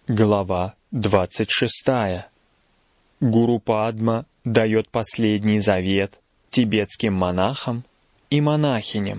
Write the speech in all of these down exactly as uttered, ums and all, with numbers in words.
Глава двадцать шестая. Гуру Падма дает последний завет тибетским монахам и монахиням.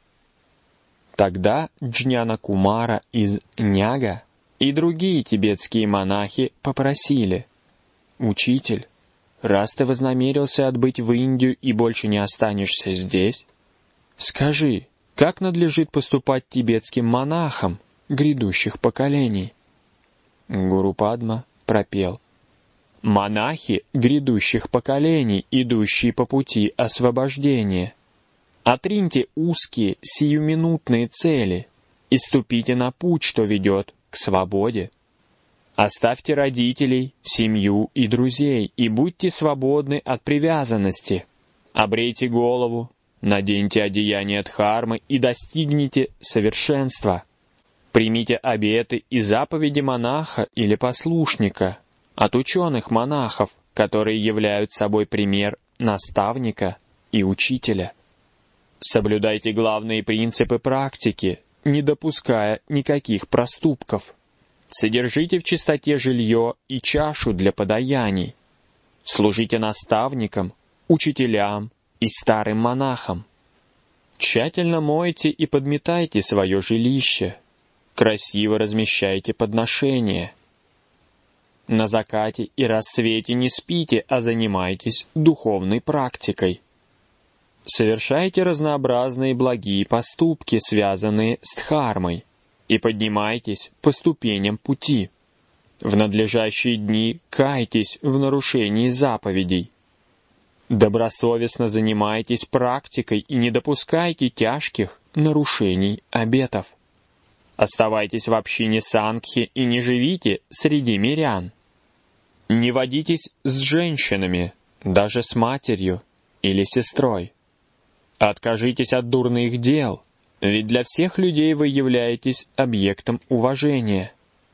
Тогда Джняна Кумара из Няга и другие тибетские монахи попросили: «Учитель, раз ты вознамерился отбыть в Индию и больше не останешься здесь, скажи, как надлежит поступать тибетским монахам грядущих поколений?» Гуру Падма пропел: «Монахи грядущих поколений, идущие по пути освобождения, отриньте узкие сиюминутные цели и ступите на путь, что ведет к свободе. Оставьте родителей, семью и друзей и будьте свободны от привязанности. Обрейте голову, наденьте одеяние дхармы и достигните совершенства. Примите обеты и заповеди монаха или послушника от ученых монахов, которые являются собой пример наставника и учителя. Соблюдайте главные принципы практики, не допуская никаких проступков. Содержите в чистоте жилье и чашу для подаяний. Служите наставникам, учителям и старым монахам. Тщательно мойте и подметайте свое жилище. Красиво размещайте подношения. На закате и рассвете не спите, а занимайтесь духовной практикой. Совершайте разнообразные благие поступки, связанные с дхармой, и поднимайтесь по ступеням пути. В надлежащие дни кайтесь в нарушении заповедей. Добросовестно занимайтесь практикой и не допускайте тяжких нарушений обетов. Оставайтесь в общине сангхи и не живите среди мирян. Не водитесь с женщинами, даже с матерью или сестрой. Откажитесь от дурных дел, ведь для всех людей вы являетесь объектом уважения.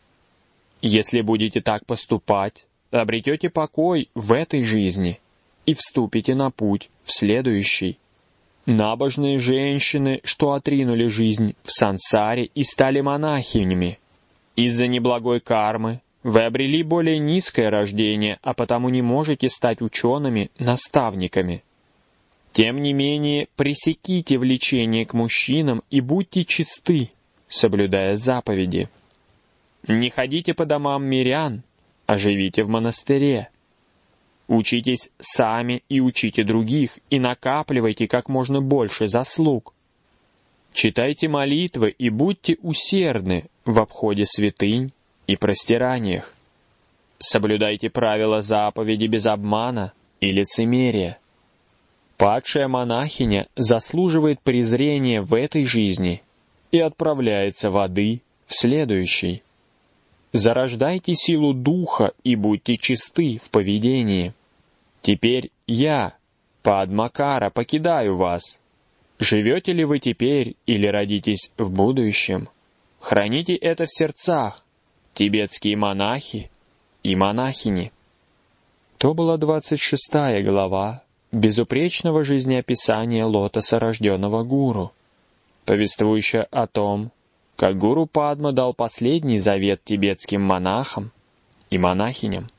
Если будете так поступать, обретете покой в этой жизни и вступите на путь в следующий. Набожные женщины, что отринули жизнь в сансаре и стали монахинями, из-за неблагой кармы вы обрели более низкое рождение, а потому не можете стать учеными-наставниками. Тем не менее, пресеките влечение к мужчинам и будьте чисты, соблюдая заповеди. Не ходите по домам мирян, а живите в монастыре. Учитесь сами и учите других, и накапливайте как можно больше заслуг. Читайте молитвы и будьте усердны в обходе святынь и простираниях. Соблюдайте правила заповеди без обмана и лицемерия. Падшая монахиня заслуживает презрения в этой жизни и отправляется в ады в следующей. Зарождайте силу духа и будьте чисты в поведении. Теперь я, Падмакара, покидаю вас. Живете ли вы теперь или родитесь в будущем? Храните это в сердцах, тибетские монахи и монахини». То была двадцать шестая глава безупречного жизнеописания лотоса рожденного гуру, повествующая о том, как гуру Падма дал последний завет тибетским монахам и монахиням.